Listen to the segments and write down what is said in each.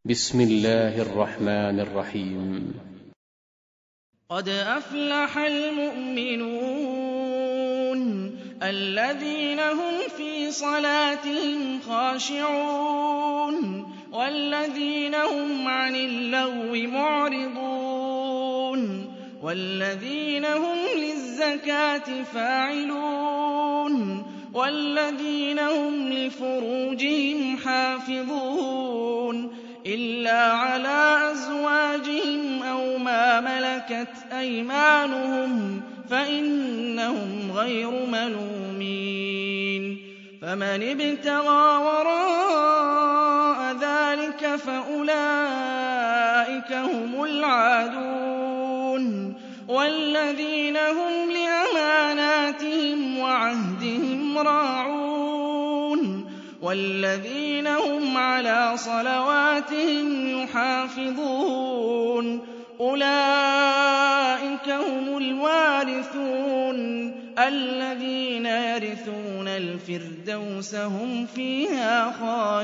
بسم الله الرحمن الرحيم. قد أفلح المؤمنون الذين هم في صلاتهم خاشعون والذين هم عن اللغو معرضون والذين هم للزكاة فاعلون والذين هم لفروجهم حافظون إلا على أزواجهم أو ما ملكت أيمانهم فإنهم غير ملومين فمن ابتغى وراء ذلك فأولئك هم العادون والذين هم لأماناتهم وعهدهم راعون والذين هم على صلواتهم يحافظون أولئك هم الوارثون الذين يرثون الفردوس هم فيها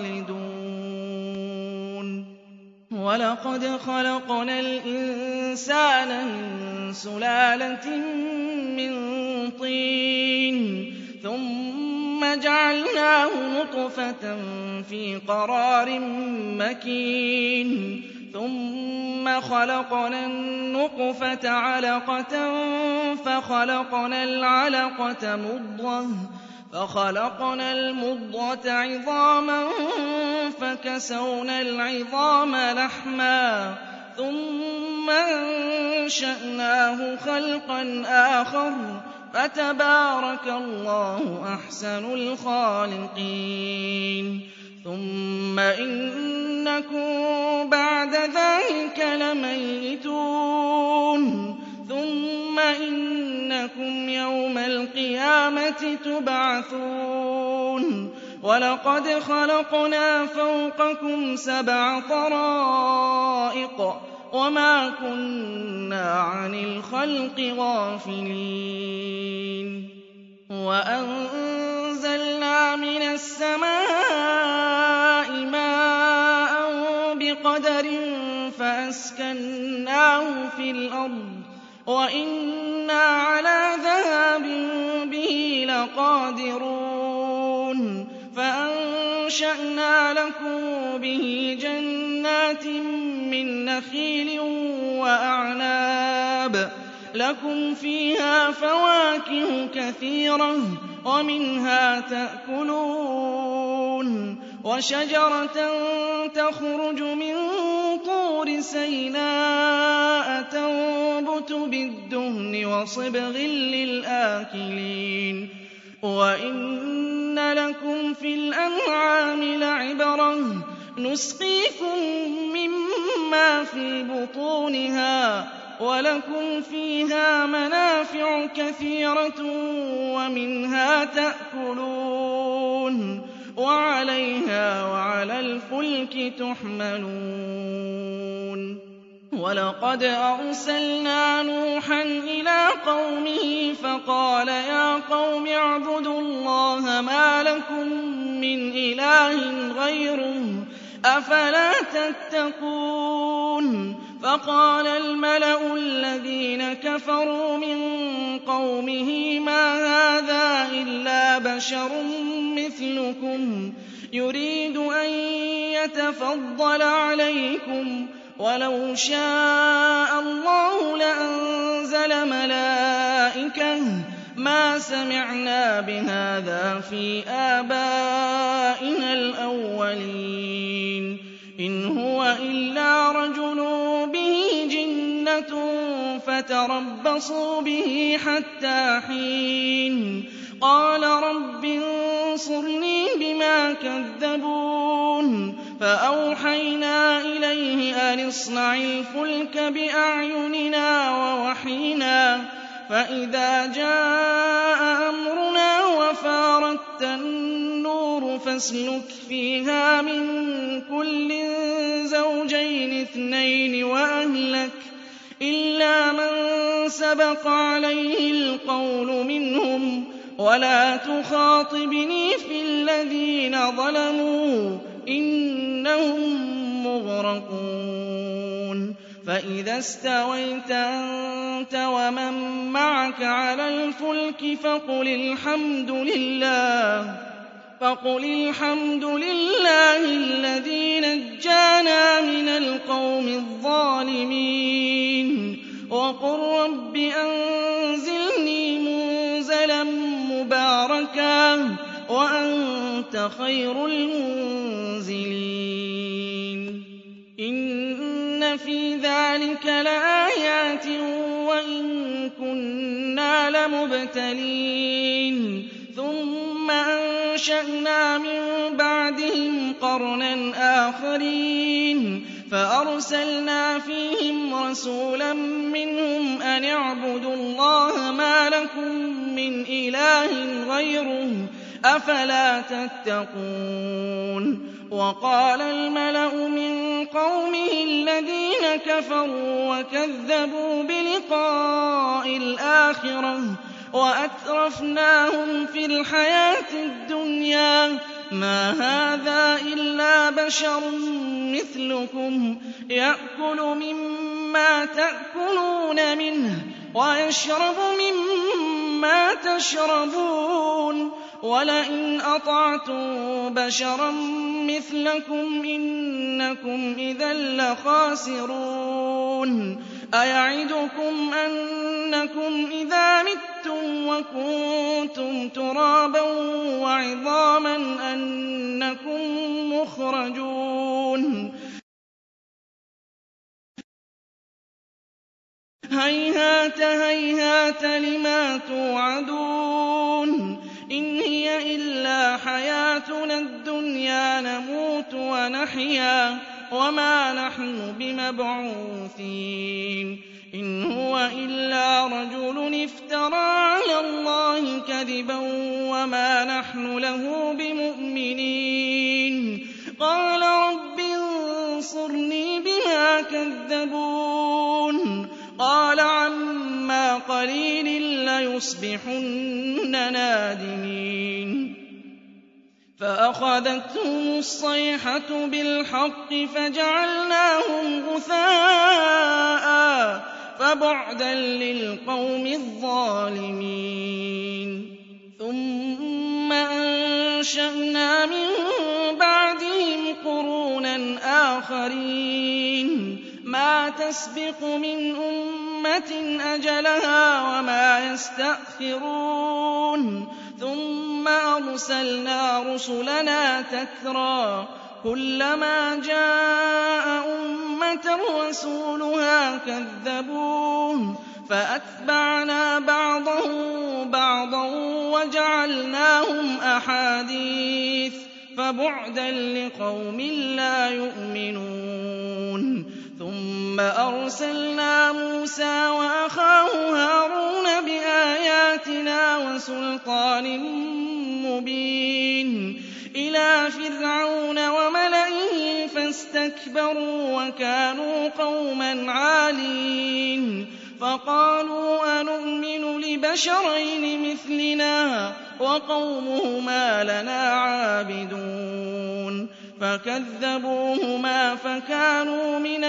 خالدون ولقد خلقنا الإنسان من سلالة من طين ثم جعلناه نطفة في قرار مكين ثم خلقنا النطفة علقة فخلقنا العلقة مضغة فخلقنا المضغة عظاما فكسونا العظام لحما ثم أنشأناه خلقا آخر فتبارك الله أحسن الخالقين ثم إنكم بعد ذلك لميتون ثم إنكم يوم القيامة تبعثون ولقد خلقنا فوقكم 7 طرائق وما كنا عن الخلق غافلين وأنزلنا من السماء ماء بقدر فأسكناه في الأرض وإنا على ذهاب به لقادرون فأنشأنا لكم به جنات من نخيل وأعناب لكم فيها فواكه كثيرة ومنها تأكلون وشجرة تخرج من طور سيناء تنبت بالدهن وصبغ للآكلين وإن لكم في الأنعام لعبرة نسقيكم مما في بطونها ولكم فيها منافع كثيرة ومنها تأكلون وعليها وعلى الفلك تحملون ولقد أرسلنا نوحا إلى قومه فقال يا قوم اعبدوا الله ما لكم من إله غيره أفلا تتقون فقال الملأ الذين كفروا من قومه ما هذا إلا بشر مثلكم يريد أن يتفضل عليكم ولو شاء الله لأنزل ملائكة ما سمعنا بهذا في آبائنا الأولين إن هو إلا رجل به جنة فتربصوا به حتى حين قال رب انصرني بما كذبون فأوحينا إليه أن اصنع الفلك بأعيننا ووحينا فإذا جاء أمرنا وفارت النور فاسلك فيها من كل زوجين 2 وأهلك إلا من سبق عليه القول منهم ولا تخاطبني في الذين ظلموا إنهم مغرقون مغرقون فإذا استويت أنت ومن معك على الفلك فقل الحمد لله الذي نجانا من القوم الظالمين وقل رب أنزلني منزلا مباركا وأنت خير المنزلين إن في ذلك لآيات وإن كنا لمبتلين ثم أنشأنا من بعدهم قرنا آخرين فأرسلنا فيهم رسولا منهم أن اعبدوا الله ما لكم من إله غيره أفلا تتقون وقال الملأ من قومه الذين كفروا وكذبوا بلقاء الآخرة وأترفناهم في الحياة الدنيا ما هذا إلا بشر مثلكم يأكل مما تأكلون منه ويشرب مما تشربون ولئن أطعتم بشرا مثلكم إنكم إذا لخاسرون أيعدكم أنكم إذا متم وكنتم ترابا وعظاما أنكم مخرجون هيهات هيهات لما توعدون إن هي إلا حياتنا الدنيا نموت ونحيا وما نحن بمبعوثين إن هو إلا رجل افترى على الله كذبا وما نحن له بمؤمنين قال رب انصرني بما كذبون قال عما قليل ليصبحن نادمين فأخذتهم الصيحة بالحق فجعلناهم غثاء فبعدا للقوم الظالمين ثم أنشأنا من بعدهم قرونا آخرين ما تسبق من أمة أجلها وما يستأخرون ثم أرسلنا رسلنا تترى كلما جاء أمة رسولها كذبوه فأتبعنا بعضهم بعضا وجعلناهم أحاديث فبعدا لقوم لا يؤمنون ثم أرسلنا موسى وأخاه هارون بآياتنا وسلطان مبين إلى فرعون وملئه فاستكبروا وكانوا قوما عالين فقالوا أنؤمن لبشرين مثلنا وقومهما لنا عابدون فكذبوهما فكانوا من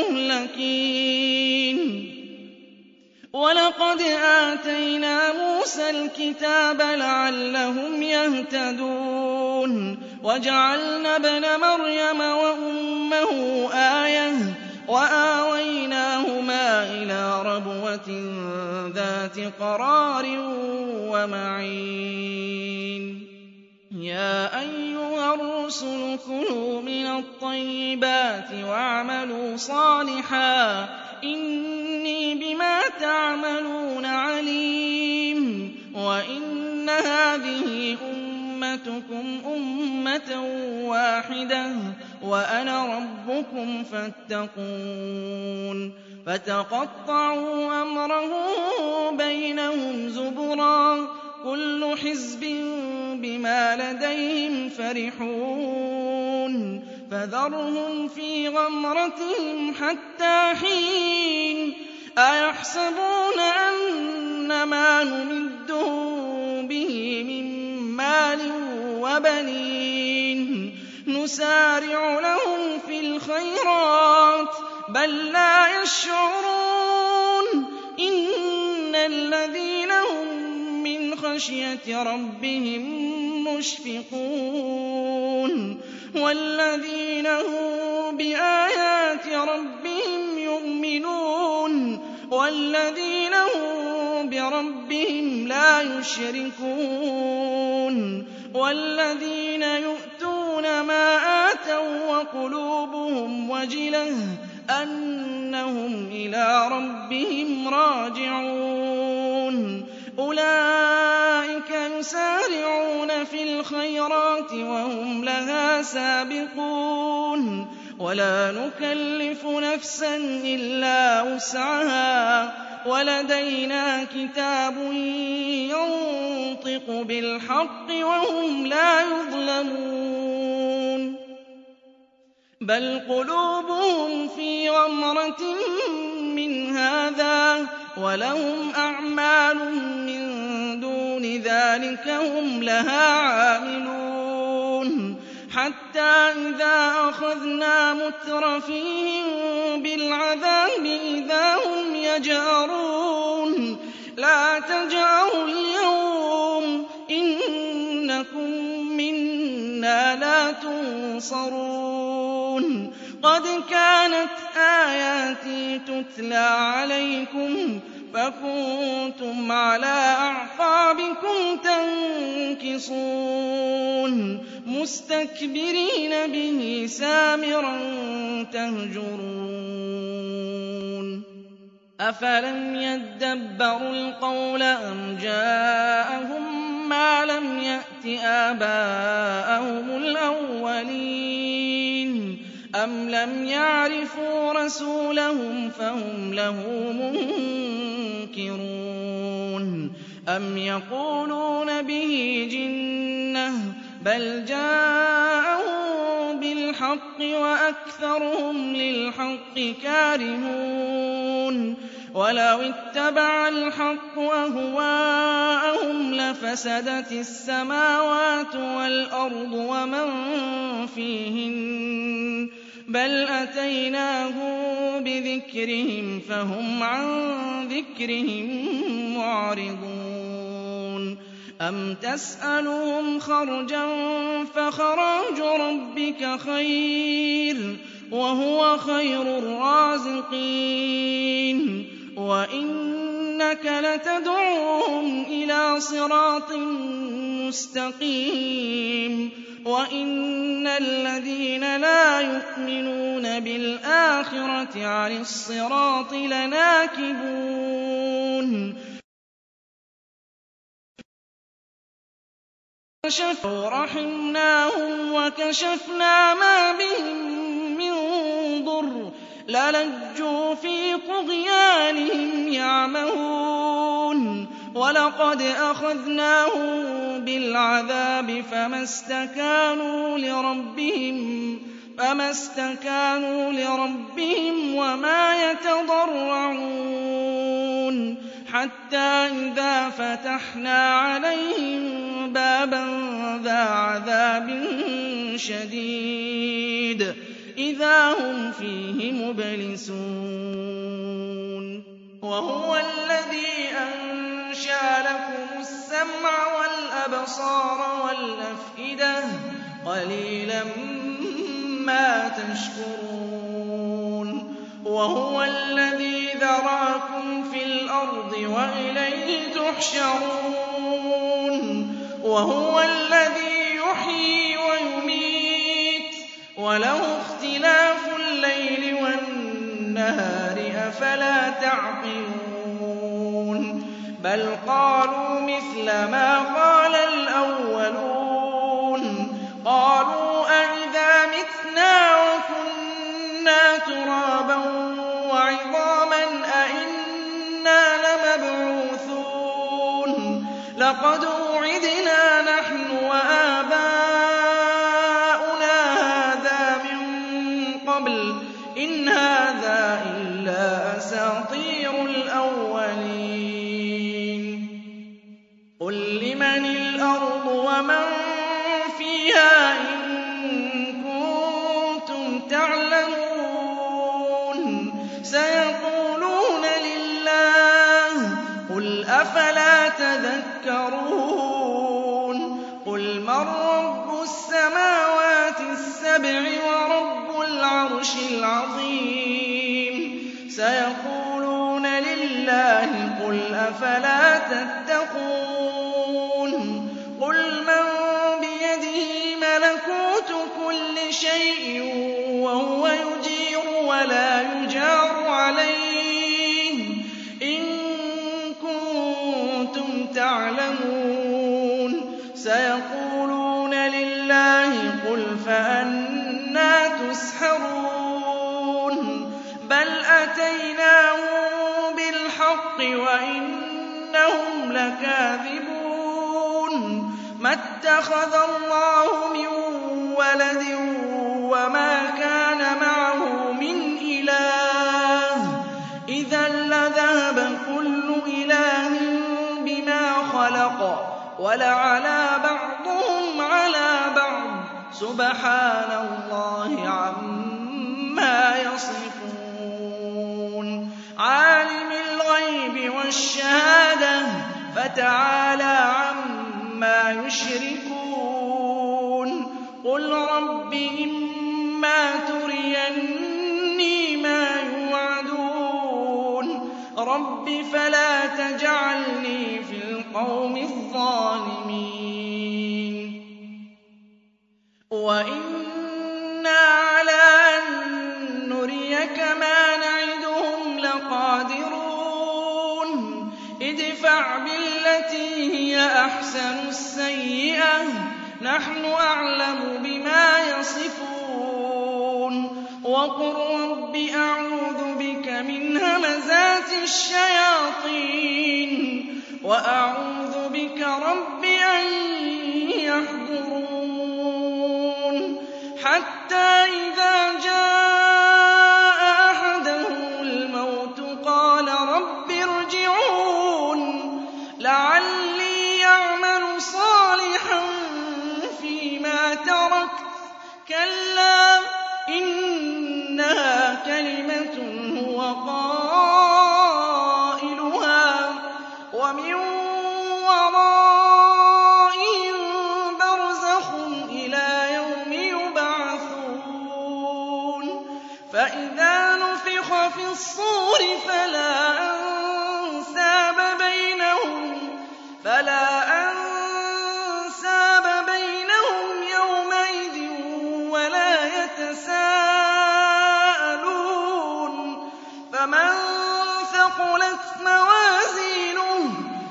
المهلكين ولقد آتينا موسى الكتاب لعلهم يهتدون وجعلنا ابن مريم وأمه آية وآويناهما إلى ربوة ذات قرار ومعين يا أيها الرسل كلوا من الطيبات واعملوا صالحا إني بما تعملون عليم وإن هذه أمتكم أمة واحدة وأنا ربكم فاتقون فتقطعوا أمرهم بينهم زبرا كل حزب بما لديهم فرحون فذرهم في غمرتهم حتى حين أيحسبون أن ما نمدهم به من مال وبنين نُسَارِعُ لَهُمْ فِي الْخَيْرَاتِ بَل لَّا يَشْعُرُونَ إِنَّ الَّذِينَ هُم مِّنْ خَشْيَةِ رَبِّهِم مُّشْفِقُونَ وَالَّذِينَ هُم بِآيَاتِ رَبِّهِمْ يُؤْمِنُونَ وَالَّذِينَ هُم بِرَبِّهِمْ لَا يُشْرِكُونَ وَالَّذِينَ يُؤْتُونَ مَا آتَوا وَّقُلُوبُهُمْ وَجِلَةٌ أَنَّهُمْ إِلَىٰ رَبِّهِمْ رَاجِعُونَ أُولَٰئِكَ يُسَارِعُونَ فِي الْخَيْرَاتِ وَهُمْ لَهَا سَابِقُونَ وَلَا نُكَلِّفُ نَفْسًا إِلَّا وُسْعَهَا وَلَدَيْنَا كِتَابٌ يَنطِقُ بِالْحَقِّ وَهُمْ لَا يُظْلَمُونَ بَلْ قُلُوبُهُمْ فِي غَمْرَةٍ مِّنْ هَٰذَا وَلَهُمْ أَعْمَالٌ مِّن دُونِ ذَٰلِكَ هُمْ لَهَا عَامِلُونَ حَتَّىٰ إِذَا أَخَذْنَا مُتْرَفِيهِم بِالْعَذَابِ إِذَا هُمْ يَجْأَرُونَ لَا تَجْأَرُوا الْيَوْمَ إِنَّكُم مِّنَّا لَا تُنصَرُونَ قَدْ كَانَتْ آيَاتِي تُتْلَىٰ عَلَيْكُمْ فَكُنتُمْ عَلَىٰ أَعْقَابِكُمْ تَنكِصُونَ مُسْتَكْبِرِينَ بِهِ سَامِرًا تَهْجُرُونَ أَفَلَمْ يَدَّبَّرُوا الْقَوْلَ أَمْ جَاءَهُم مَّا لَمْ يَأْتِ آبَاءَهُمُ الْأَوَّلِينَ أَمْ لَمْ يَعْرِفُوا رَسُولَهُمْ فَهُمْ لَهُ مُنكِرُونَ أَمْ يَقُولُونَ بِهِ جِنَّةٌ بَلْ جَاءَهُم بِالْحَقِّ وَأَكْثَرُهُمْ لِلْحَقِّ كَارِهُونَ وَلَوِ اتَّبَعَ الْحَقُّ أَهْوَاءَهُمْ لَفَسَدَتِ السَّمَاوَاتُ وَالْأَرْضُ وَمَن فِيهِنَّ بَلْ أَتَيْنَاهُم بِذِكْرِهِمْ فَهُمْ عَن ذِكْرِهِم مُّعْرِضُونَ أَمْ تَسْأَلُهُمْ خَرْجًا فَخَرَاجُ رَبِّكَ خَيْرٌ وَهُوَ خَيْرُ الرَّازِقِينَ وَإِنَّكَ لَتَدْعُوهُمْ إِلَىٰ صِرَاطٍ مُّسْتَقِيمٍ وَإِنَّ الَّذِينَ لَا يُؤْمِنُونَ بِالْآخِرَةِ عَنِ الصِّرَاطِ لَنَاكِبُونَ رَحِمْنَاهُمْ وَكَشَفْنَا مَا بِهِم مِّن ضُرٍّ لَّلَجُّوا فِي طُغْيَانِهِمْ يَعْمَهُونَ وَلَقَدْ أَخَذْنَاهُم بِالْعَذَابِ فَمَا اسْتَكَانُوا لِرَبِّهِمْ وَمَا يَتَضَرَّعُونَ حَتَّىٰ إِذَا فَتَحْنَا عَلَيْهِم بَابًا ذَا عَذَابٍ شَدِيدٍ إِذَا هُمْ فِيهِ مُبْلِسُونَ وَهُوَ الَّذِي أَنشَأَ لَكُمُ السَّمْعَ وَالْأَبْصَارَ وَالْأَفْئِدَةَ ۚ قَلِيلًا مَّا تَشْكُرُونَ وَهُوَ الَّذِي ذَرَأَكُمْ فِي الْأَرْضِ وَإِلَيْهِ تُحْشَرُونَ وَهُوَ الَّذِي يُحْيِي وَيُمِيتُ وَلَهُ اخْتِلَافُ اللَّيْلِ وَالنَّهَارِ ۚ أَفَلَا تَعْقِلُونَ بَلْ قَالُوا مِثْلَ مَا قَالَ الْأَوَّلُونَ قَالُوا أَإِذَا مِتْنَا وَكُنَّا تُرَابًا وَعِظَامًا أَإِنَّا لَمَبْعُوثُونَ لَقَدْ وُعِدْنَا نَحْنُ وَآبَاؤُنَا هَٰذَا مِن قَبْلُ إِنْ هَٰذَا إِلَّا أَسَاطِيرُ الْأَوَّلِينَ قُل لِّمَنِ الْأَرْضُ وَمَن فِيهَا إِن تَذَكَّرُونَ قُلْ مَن رَّبُّ السَّمَاوَاتِ السَّبْعِ وَرَبُّ الْعَرْشِ الْعَظِيمِ سَيَقُولُونَ لِلَّهِ قُلْ أَفَلَا تَتَّقُونَ قُلْ مَن بِيَدِهِ مَلَكُوتُ كُلِّ شَيْءٍ وَهُوَ يُجِيرُ وَلَا يُجَارُ عَلَيْهِ إِن كُنتُمْ تَعْلَمُونَ سَيَقُولُونَ لِلَّهِ قُلْ فَأَنَّىٰ تُسْحَرُونَ بَلْ أَتَيْنَاهُم بِالْحَقِّ وَإِنَّهُمْ لَكَاذِبُونَ مَا اتَّخَذَ اللَّهُ مِن وَلَدٍ وَمَا كَانَ مَعَهُ مِنْ إِلَٰهٍ إِذًا لَّذَهَبَ كُلُّ إِلَٰهٍ بِمَا خَلَقَ وَلَعَلَا بَعْضُهُمْ عَلَىٰ بَعْضٍ سُبْحَانَ اللَّهِ عَمَّا يَصِفُونَ عَالِمِ الْغَيْبِ وَالشَّهَادَةِ فَتَعَالَىٰ عَمَّا يُشْرِكُونَ قُلْ رَبِّ إِمَّا تُرِيَنِّي مَا يُوعَدُونَ رَبِّ فَلَا تَجْعَلْنِي فِي الْقَوْمِ الظَّالِمِينَ وَإِنَّا عَلَىٰ أَن نُّرِيَكَ مَا نَعِدُهُمْ لَقَادِرُونَ ادْفَعْ بِالَّتِي هِيَ أَحْسَنُ السَّيِّئَةَ نَحْنُ أَعْلَمُ بِمَا يَصِفُونَ وَقُل رَّبِّ أَعُوذُ بِكَ مِنْ هَمَزَاتِ الشَّيَاطِينِ وَأَعُوذُ بِكَ رَبِّ أَن يَحْضُرُونِ حَتَّىٰ إِذَا جَاءَ أَحَدَهُمُ الْمَوْتُ قَالَ رَبِّ ارْجِعُونِ لَعَلِّي أَعْمَلُ صَالِحًا فِيمَا تَرَكْتُ كَلَّا إِنَّهَا كَلِمَةٌ هُوَ قَائِلُهَا وَمِن وَرَائِهِم بَرْزَخٌ إِلَىٰ يَوْمِ يُبْعَثُونَ فَإِذَا نُفِخَ فِي الصُّورِ فَلَا أَنسَابَ بَيْنَهُمْ يَوْمَئِذٍ وَلَا يَتَسَاءَلُونَ فَمَن ثَقُلَتْ مَوَازِينُهُ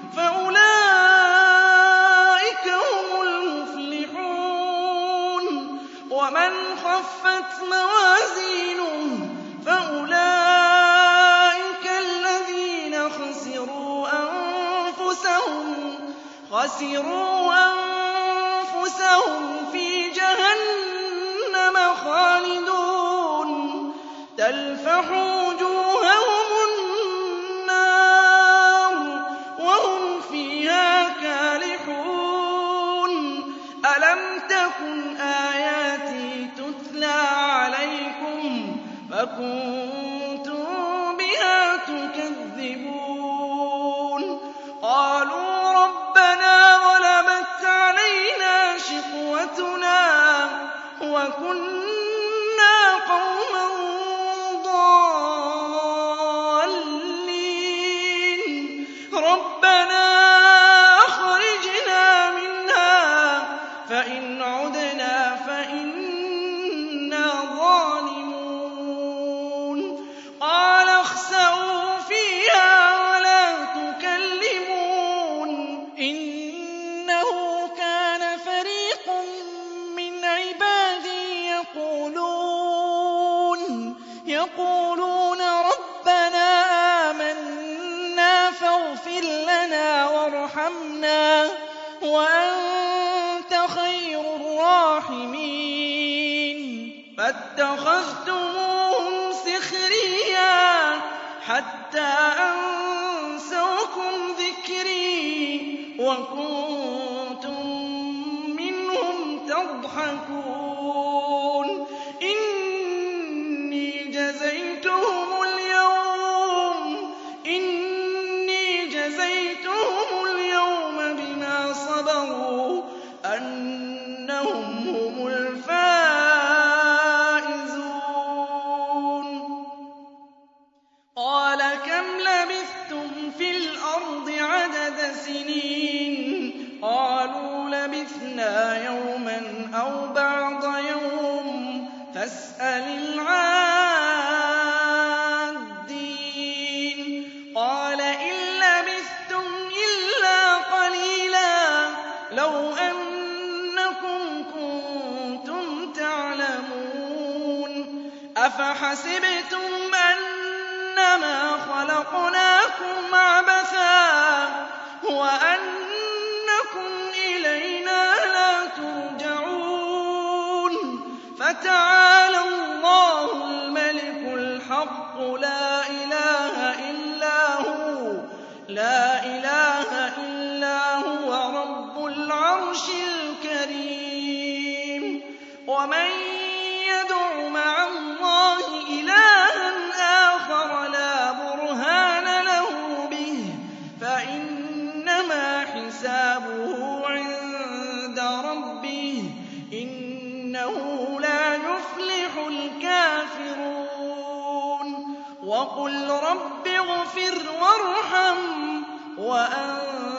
فَأُولَٰئِكَ هُمُ الْمُفْلِحُونَ وَمَنْ خَفَّتْ مَوَازِينُهُ فَأُولَٰئِكَ الَّذِينَ خَسِرُوا أَنفُسَهُمْ فِي جَهَنَّمَ خَالِدُونَ تَلْفَحُ وُجُوهَهُمُ النَّارُ وَهُمْ فِيهَا كَالِحُونَ أَلَمْ تَكُنْ آيَاتِي تُتْلَىٰ عَلَيْكُمْ فَكُنتُم بِهَا تُكَذِّبُونَ قَالُوا رَبَّنَا غَلَبَتْ عَلَيْنَا شِقْوَتُنَا وَكُنَّا قَوْمًا ضَالِّينَ رَبَّنَا أَخْرِجْنَا مِنْهَا فَإِنْ عُدْنَا فَإِنَّا ظَالِمُونَ قَالَ اخْسَئُوا فِيهَا وَلَا تُكَلِّمُونِ إِنَّهُ كَانَ فَرِيقٌ مِّنْ عِبَادِي يَقُولُونَ رَبَّنَا آمَنَّا فَاغْفِرْ لَنَا وَارْحَمْنَا وَأَنتَ خَيْرُ الرَّاحِمِينَ فَاتَّخَذْتُمُوهُمْ سِخْرِيًّا حَتَّىٰ أَنسَوْكُمْ ذِكْرِي وَكُنتُم مِّنْهُمْ تَضْحَكُونَ إِنِّي جَزَيْتُهُمُ الْيَوْمَ أَنَّهُمْ هُمُ الْفَائِزُونَ قَالَ كَمْ لَبِثْتُمْ فِي الْأَرْضِ عَدَدَ سِنِينَ قَالُوا لَبِثْنَا يَوْمًا أَوْ بَعْضَ يَوْمٍ فَاسْأَلِ الْعَادِّينَ قَالَ إِن لَّبِثْتُمْ إِلَّا قَلِيلًا لَّوْ أَنَّكُمْ كُنتُمْ تَعْلَمُونَ أَفَحَسِبْتُمْ أَنَّمَا خَلَقْنَاكُمْ عَبَثًا وَأَنَّكُمْ إِلَيْنَا لَا تُرْجَعُونَ فَتَعَالَى اللَّهُ الْمَلِكُ الْحَقُّ لا إله إلا هو رَبُّ الْعَرْشِ الْكَرِيمِ وَمَن يَدْعُ مَعَ اللَّهِ إِلَٰهًا آخَرَ لَا بُرْهَانَ لَهُ بِهِ فَإِنَّمَا حِسَابُهُ عِندَ رَبِّهِ ۚ إِنَّهُ لَا يُفْلِحُ الْكَافِرُونَ وَقُل رَّبِّ اغْفِرْ وَارْحَمْ وَأَنتَ